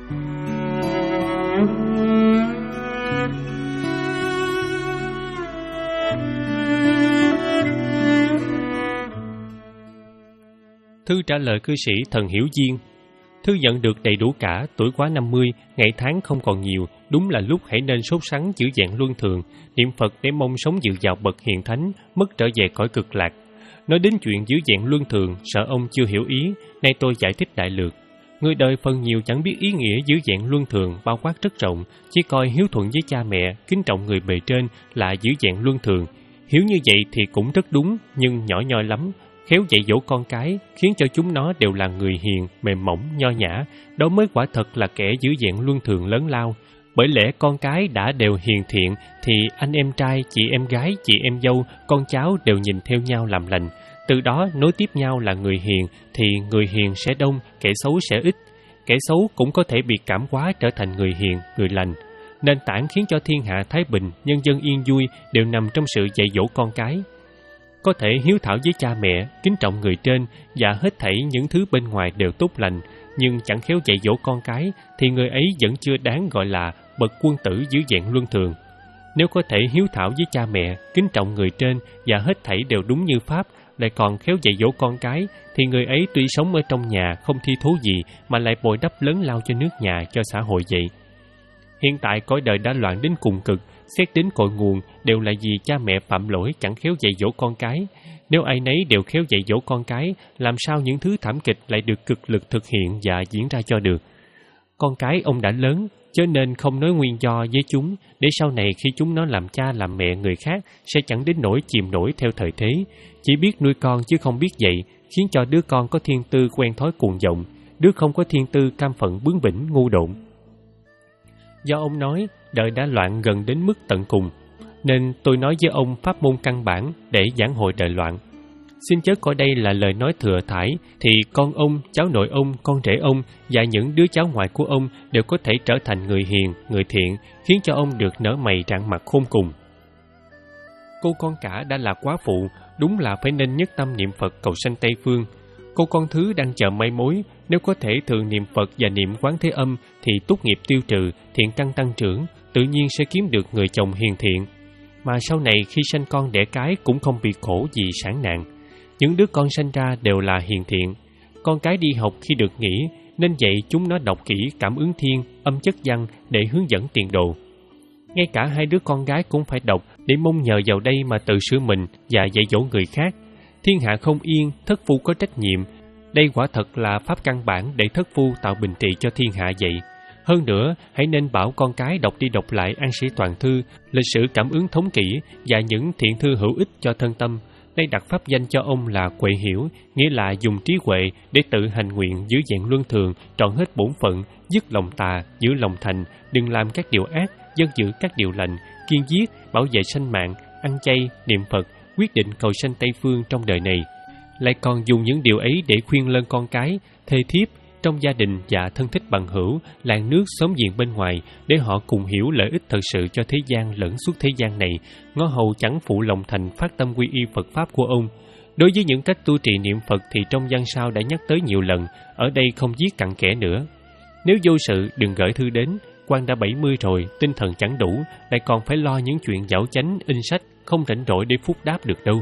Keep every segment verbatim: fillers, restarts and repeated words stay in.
Thư trả lời cư sĩ Thần Hiểu Diên. Thư nhận được đầy đủ cả, tuổi quá năm mươi, ngày tháng không còn nhiều, đúng là lúc hãy nên sốt sắng giữ dạng luân thường, niệm Phật để mong sống dự vào bậc hiền thánh, mất trở về cõi cực lạc. Nói đến chuyện giữ dạng luân thường, sợ ông chưa hiểu ý, nay tôi giải thích đại lược. Người đời phần nhiều chẳng biết ý nghĩa giữ dạng luân thường bao quát rất rộng, chỉ coi hiếu thuận với cha mẹ, kính trọng người bề trên là giữ dạng luân thường. Hiểu như vậy thì cũng rất đúng, nhưng nhỏ nhoi lắm. Khéo dạy dỗ con cái, khiến cho chúng nó đều là người hiền, mềm mỏng, nho nhã, đó mới quả thật là kẻ giữ dạng luân thường lớn lao. Bởi lẽ con cái đã đều hiền thiện, thì anh em trai, chị em gái, chị em dâu, con cháu đều nhìn theo nhau làm lành. Từ đó nối tiếp nhau là người hiền, thì người hiền sẽ đông, kẻ xấu sẽ ít. Kẻ xấu cũng có thể bị cảm hóa trở thành người hiền, người lành. Nền tảng khiến cho thiên hạ thái bình, nhân dân yên vui đều nằm trong sự dạy dỗ con cái. Có thể hiếu thảo với cha mẹ, kính trọng người trên và hết thảy những thứ bên ngoài đều tốt lành, nhưng chẳng khéo dạy dỗ con cái thì người ấy vẫn chưa đáng gọi là bậc quân tử giữ dạng luân thường. Nếu có thể hiếu thảo với cha mẹ, kính trọng người trên và hết thảy đều đúng như pháp, lại còn khéo dạy dỗ con cái, thì người ấy tuy sống ở trong nhà không thi thố gì mà lại bồi đắp lớn lao cho nước nhà, cho xã hội vậy. Hiện tại cõi đời đã loạn đến cùng cực, xét đến cội nguồn đều là vì cha mẹ phạm lỗi chẳng khéo dạy dỗ con cái. Nếu ai nấy đều khéo dạy dỗ con cái, làm sao những thứ thảm kịch lại được cực lực thực hiện và diễn ra cho được? Con cái ông đã lớn, cho nên không nói nguyên do với chúng, để sau này khi chúng nó làm cha làm mẹ người khác sẽ chẳng đến nỗi chìm nổi theo thời thế, chỉ biết nuôi con chứ không biết dạy, khiến cho đứa con có thiên tư quen thói cuồng vọng, đứa không có thiên tư cam phận bướng bỉnh ngu độn. Do ông nói đời đã loạn gần đến mức tận cùng, nên tôi nói với ông pháp môn căn bản để giảng hội đời loạn. Xin chớ coi đây là lời nói thừa thải, thì con ông, cháu nội ông, con rể ông và những đứa cháu ngoại của ông đều có thể trở thành người hiền, người thiện, khiến cho ông được nở mày rạng mặt khôn cùng. Cô con cả đã là quá phụ, đúng là phải nên nhất tâm niệm Phật cầu sanh Tây Phương. Cô con thứ đang chờ may mối, nếu có thể thường niệm Phật và niệm Quán Thế Âm thì tốt nghiệp tiêu trừ, thiện căn tăng trưởng, tự nhiên sẽ kiếm được người chồng hiền thiện. Mà sau này khi sanh con đẻ cái cũng không bị khổ vì sản nạn. Những đứa con sanh ra đều là hiền thiện. Con cái đi học khi được nghỉ, nên dạy chúng nó đọc kỹ Cảm Ứng Thiên, Âm Chất Văn để hướng dẫn tiền đồ. Ngay cả hai đứa con gái cũng phải đọc để mong nhờ vào đây mà tự sửa mình và dạy dỗ người khác. Thiên hạ không yên, thất phu có trách nhiệm. Đây quả thật là pháp căn bản để thất phu tạo bình trị cho thiên hạ vậy. Hơn nữa, hãy nên bảo con cái đọc đi đọc lại An Sĩ Toàn Thư, lịch sử Cảm Ứng Thống Kỷ và những thiện thư hữu ích cho thân tâm. Đây đặt pháp danh cho ông là Quệ Hiểu, nghĩa là dùng trí huệ để tự hành nguyện giữ dạng luân thường, trọn hết bổn phận, dứt lòng tà, giữ lòng thành, đừng làm các điều ác, dân giữ các điều lành, kiên giết, bảo vệ sanh mạng, ăn chay, niệm Phật, quyết định cầu sanh Tây Phương trong đời này. Lại còn dùng những điều ấy để khuyên lơn con cái, thê thiếp, trong gia đình và thân thích bằng hữu, làng nước xóm giềng bên ngoài, để họ cùng hiểu lợi ích thật sự cho thế gian lẫn suốt thế gian này, ngó hầu chẳng phụ lòng thành phát tâm quy y Phật Pháp của ông. Đối với những cách tu trì niệm Phật thì trong văn sau đã nhắc tới nhiều lần, ở đây không viết cặn kẽ nữa. Nếu vô sự đừng gửi thư đến, quan đã bảy mươi rồi, tinh thần chẳng đủ, lại còn phải lo những chuyện dảo chánh, in sách, không rảnh rỗi để phúc đáp được đâu.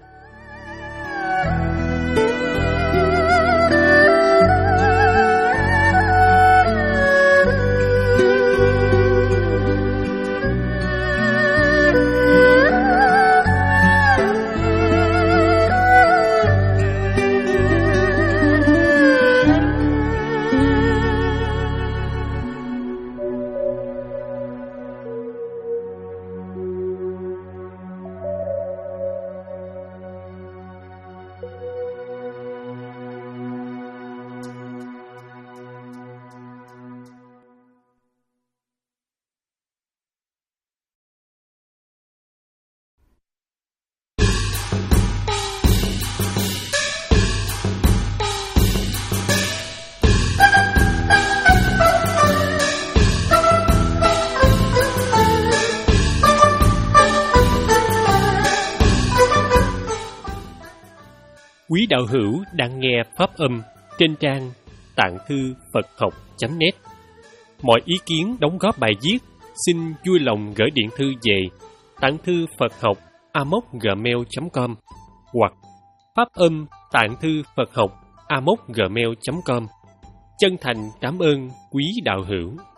Quý đạo hữu đang nghe pháp âm trên trang tạng thư Phật học chấm net. Mọi ý kiến đóng góp bài viết xin vui lòng gửi điện thư về tạng thư Phật học a m o c gmail chấm com hoặc phát âm tạng thư Phật học a m o c gmail chấm com. Chân thành cảm ơn quý đạo hữu.